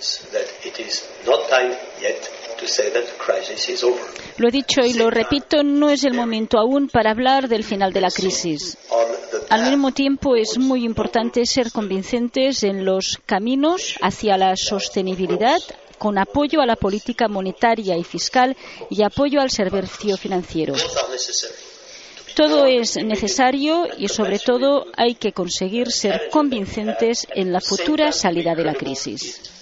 Lo he dicho y lo repito, no es el momento aún para hablar del final de la crisis. Al mismo tiempo, es muy importante ser convincentes en los caminos hacia la sostenibilidad, con apoyo a la política monetaria y fiscal y apoyo al servicio financiero. Todo es necesario y, sobre todo, hay que conseguir ser convincentes en la futura salida de la crisis.